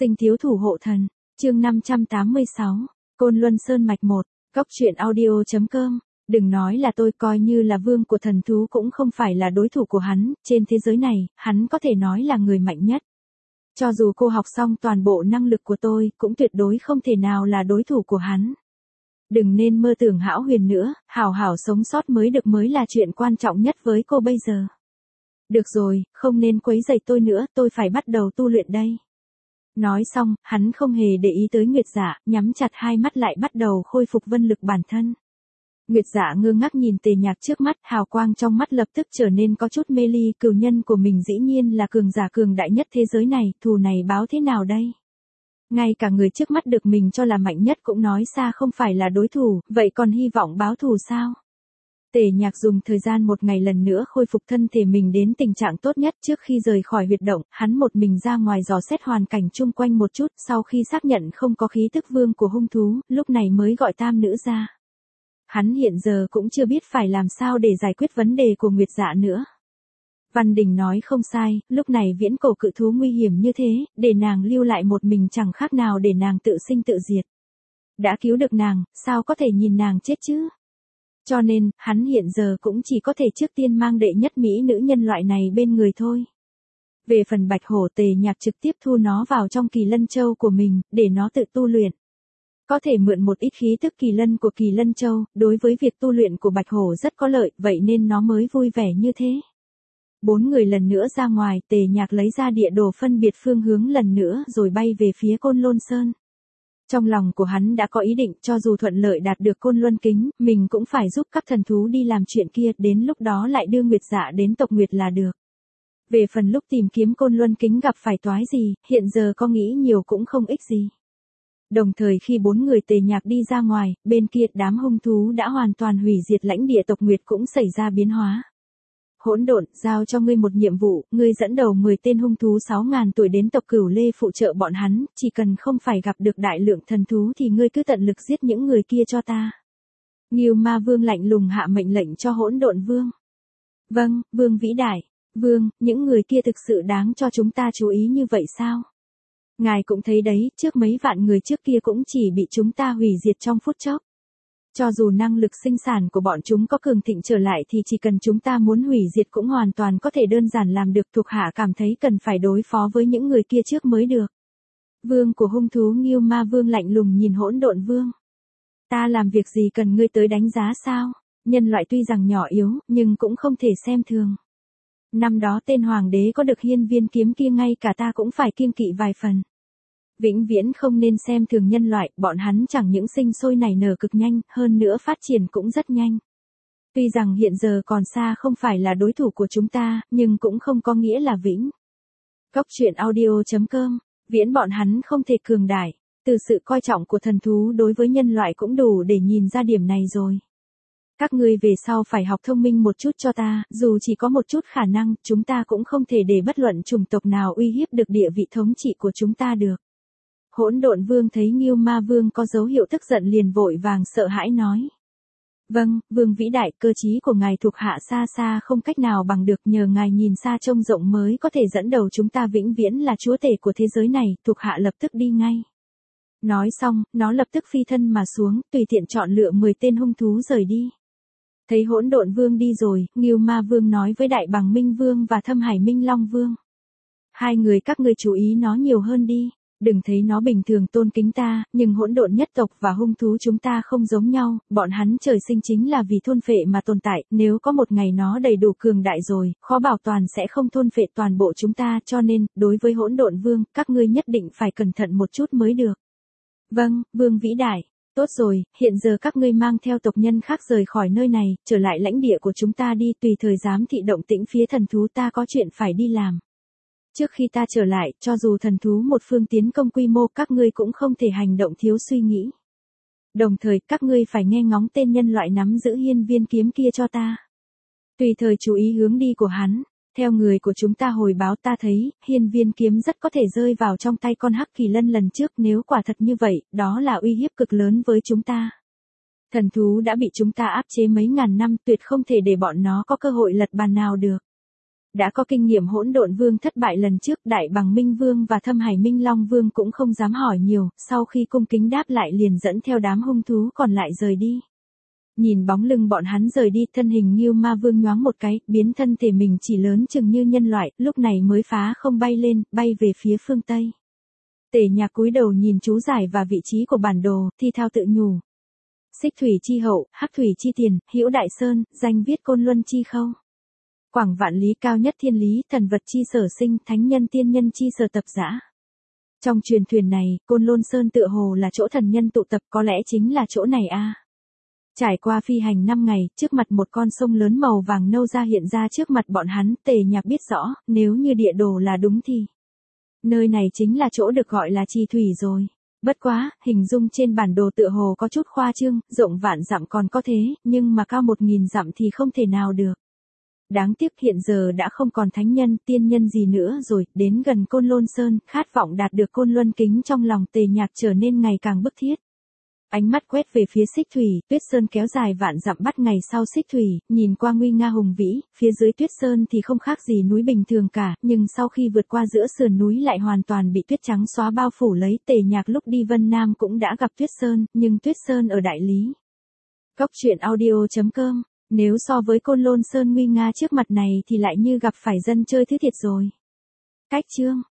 Sinh thiếu thủ hộ thần, chương 586, Côn Luân Sơn Mạch 1, Cốc truyện audio.com. Đừng nói là tôi, coi như là vương của thần thú cũng không phải là đối thủ của hắn, trên thế giới này, hắn có thể nói là người mạnh nhất. Cho dù cô học xong toàn bộ năng lực của tôi, cũng tuyệt đối không thể nào là đối thủ của hắn. Đừng nên mơ tưởng hão huyền nữa, hảo hảo sống sót mới là chuyện quan trọng nhất với cô bây giờ. Được rồi, không nên quấy rầy tôi nữa, tôi phải bắt đầu tu luyện đây. Nói xong, hắn không hề để ý tới Nguyệt Dạ, nhắm chặt hai mắt lại bắt đầu khôi phục vân lực bản thân. Nguyệt Dạ ngơ ngác nhìn Tề Nhạc trước mắt, hào quang trong mắt lập tức trở nên có chút mê ly, cừu nhân của mình dĩ nhiên là cường giả cường đại nhất thế giới này, thù này báo thế nào đây? Ngay cả người trước mắt được mình cho là mạnh nhất cũng nói xa không phải là đối thủ, vậy còn hy vọng báo thù sao? Tề Nhạc dùng thời gian một ngày lần nữa khôi phục thân thể mình đến tình trạng tốt nhất. Trước khi rời khỏi huyệt động, hắn một mình ra ngoài dò xét hoàn cảnh chung quanh một chút, sau khi xác nhận không có khí tức vương của hung thú, lúc này mới gọi tam nữ ra. Hắn hiện giờ cũng chưa biết phải làm sao để giải quyết vấn đề của Nguyệt Dạ nữa. Văn Đình nói không sai, lúc này viễn cổ cự thú nguy hiểm như thế, để nàng lưu lại một mình chẳng khác nào để nàng tự sinh tự diệt. Đã cứu được nàng, sao có thể nhìn nàng chết chứ? Cho nên, hắn hiện giờ cũng chỉ có thể trước tiên mang đệ nhất mỹ nữ nhân loại này bên người thôi. Về phần Bạch Hổ, Tề Nhạc trực tiếp thu nó vào trong Kỳ Lân Châu của mình, để nó tự tu luyện. Có thể mượn một ít khí tức kỳ lân của Kỳ Lân Châu, đối với việc tu luyện của Bạch Hổ rất có lợi, vậy nên nó mới vui vẻ như thế. 4 người lần nữa ra ngoài, Tề Nhạc lấy ra địa đồ phân biệt phương hướng lần nữa rồi bay về phía Côn Lôn Sơn. Trong lòng của hắn đã có ý định, cho dù thuận lợi đạt được Côn Luân Kính, mình cũng phải giúp các thần thú đi làm chuyện kia, đến lúc đó lại đưa Nguyệt Dạ đến tộc Nguyệt là được. Về phần lúc tìm kiếm Côn Luân Kính gặp phải toái gì, hiện giờ có nghĩ nhiều cũng không ích gì. Đồng thời khi 4 người Tề Nhạc đi ra ngoài, bên kia đám hung thú đã hoàn toàn hủy diệt lãnh địa tộc Nguyệt cũng xảy ra biến hóa. Hỗn Độn, giao cho ngươi một nhiệm vụ, ngươi dẫn đầu 10 tên hung thú 6.000 tuổi đến tộc Cửu Lê phụ trợ bọn hắn, chỉ cần không phải gặp được đại lượng thần thú thì ngươi cứ tận lực giết những người kia cho ta. Ngưu Ma Vương lạnh lùng hạ mệnh lệnh cho Hỗn Độn Vương. Vâng, Vương vĩ đại. Vương, những người kia thực sự đáng cho chúng ta chú ý như vậy sao? Ngài cũng thấy đấy, trước mấy vạn người trước kia cũng chỉ bị chúng ta hủy diệt trong phút chốc. Cho dù năng lực sinh sản của bọn chúng có cường thịnh trở lại thì chỉ cần chúng ta muốn hủy diệt cũng hoàn toàn có thể đơn giản làm được. Thuộc hạ cảm thấy cần phải đối phó với những người kia trước mới được. Vương của hung thú Ngưu Ma Vương lạnh lùng nhìn Hỗn Độn Vương. Ta làm việc gì cần ngươi tới đánh giá sao? Nhân loại tuy rằng nhỏ yếu, nhưng cũng không thể xem thường. Năm đó tên hoàng đế có được hiên viên kiếm kia ngay cả ta cũng phải kiêng kỵ vài phần. Vĩnh viễn không nên xem thường nhân loại, bọn hắn chẳng những sinh sôi nảy nở cực nhanh, hơn nữa phát triển cũng rất nhanh. Tuy rằng hiện giờ còn xa không phải là đối thủ của chúng ta, nhưng cũng không có nghĩa là vĩnh. Cốc truyện audio.com, viễn bọn hắn không thể cường đại, từ sự coi trọng của thần thú đối với nhân loại cũng đủ để nhìn ra điểm này rồi. Các ngươi về sau phải học thông minh một chút cho ta, dù chỉ có một chút khả năng, chúng ta cũng không thể để bất luận chủng tộc nào uy hiếp được địa vị thống trị của chúng ta được. Hỗn Độn Vương thấy Ngưu Ma Vương có dấu hiệu tức giận liền vội vàng sợ hãi nói. Vâng, Vương vĩ đại, cơ trí của ngài thuộc hạ xa xa không cách nào bằng được, nhờ ngài nhìn xa trông rộng mới có thể dẫn đầu chúng ta vĩnh viễn là chúa tể của thế giới này, thuộc hạ lập tức đi ngay. Nói xong, nó lập tức phi thân mà xuống, tùy tiện chọn lựa 10 tên hung thú rời đi. Thấy Hỗn Độn Vương đi rồi, Ngưu Ma Vương nói với Đại Bằng Minh Vương và Thâm Hải Minh Long Vương. Hai người các ngươi chú ý nó nhiều hơn đi. Đừng thấy nó bình thường tôn kính ta, nhưng hỗn độn nhất tộc và hung thú chúng ta không giống nhau, bọn hắn trời sinh chính là vì thôn phệ mà tồn tại, nếu có một ngày nó đầy đủ cường đại rồi, khó bảo toàn sẽ không thôn phệ toàn bộ chúng ta, cho nên, đối với Hỗn Độn Vương, các ngươi nhất định phải cẩn thận một chút mới được. Vâng, Vương vĩ đại. Tốt rồi, hiện giờ các ngươi mang theo tộc nhân khác rời khỏi nơi này, trở lại lãnh địa của chúng ta đi, tùy thời giám thị động tĩnh phía thần thú, ta có chuyện phải đi làm. Trước khi ta trở lại, cho dù thần thú một phương tiến công quy mô, các ngươi cũng không thể hành động thiếu suy nghĩ. Đồng thời, các ngươi phải nghe ngóng tên nhân loại nắm giữ hiên viên kiếm kia cho ta. Tùy thời chú ý hướng đi của hắn. Theo người của chúng ta hồi báo ta thấy, hiên viên kiếm rất có thể rơi vào trong tay con hắc kỳ lân lần trước, nếu quả thật như vậy, đó là uy hiếp cực lớn với chúng ta. Thần thú đã bị chúng ta áp chế mấy ngàn năm, tuyệt không thể để bọn nó có cơ hội lật bàn nào được. Đã có kinh nghiệm Hỗn Độn Vương thất bại lần trước, Đại Bằng Minh Vương và Thâm Hải Minh Long Vương cũng không dám hỏi nhiều, sau khi cung kính đáp lại liền dẫn theo đám hung thú còn lại rời đi. Nhìn bóng lưng bọn hắn rời đi, thân hình Ngưu Ma Vương nhoáng một cái, biến thân thể mình chỉ lớn chừng như nhân loại, lúc này mới phá không bay lên, bay về phía phương Tây. Tề Nhạc cúi đầu nhìn chú giải và vị trí của bản đồ, thi thao tự nhủ. Xích thủy chi hậu, hắc thủy chi tiền, hữu đại sơn, danh viết côn luân chi khâu. Quảng vạn lý, cao nhất thiên lý, thần vật chi sở sinh, thánh nhân tiên nhân chi sở tập dã. Trong truyền thuyền này, Côn Lôn Sơn tựa hồ là chỗ thần nhân tụ tập, có lẽ chính là chỗ này a. Trải qua phi hành 5 ngày, trước mặt một con sông lớn màu vàng nâu ra hiện ra trước mặt bọn hắn, Tề Nhạc biết rõ, nếu như địa đồ là đúng thì nơi này chính là chỗ được gọi là Trì Thủy rồi. Bất quá, hình dung trên bản đồ tựa hồ có chút khoa trương, rộng vạn dặm còn có thế, nhưng mà cao 1000 dặm thì không thể nào được. Đáng tiếc hiện giờ đã không còn thánh nhân, tiên nhân gì nữa rồi, đến gần Côn Lôn Sơn, khát vọng đạt được Côn Luân kính trong lòng Tề Nhạc trở nên ngày càng bức thiết. Ánh mắt quét về phía Xích Thủy, Tuyết Sơn kéo dài vạn dặm bắt ngày sau Xích Thủy, nhìn qua nguy nga hùng vĩ, phía dưới Tuyết Sơn thì không khác gì núi bình thường cả, nhưng sau khi vượt qua giữa sườn núi lại hoàn toàn bị tuyết trắng xóa bao phủ lấy. Tề Nhạc lúc đi Vân Nam cũng đã gặp Tuyết Sơn, nhưng Tuyết Sơn ở Đại Lý. Cóc truyện audio.com. Nếu so với Côn Lôn Sơn nguy nga trước mặt này thì lại như gặp phải dân chơi thứ thiệt rồi. Cách chương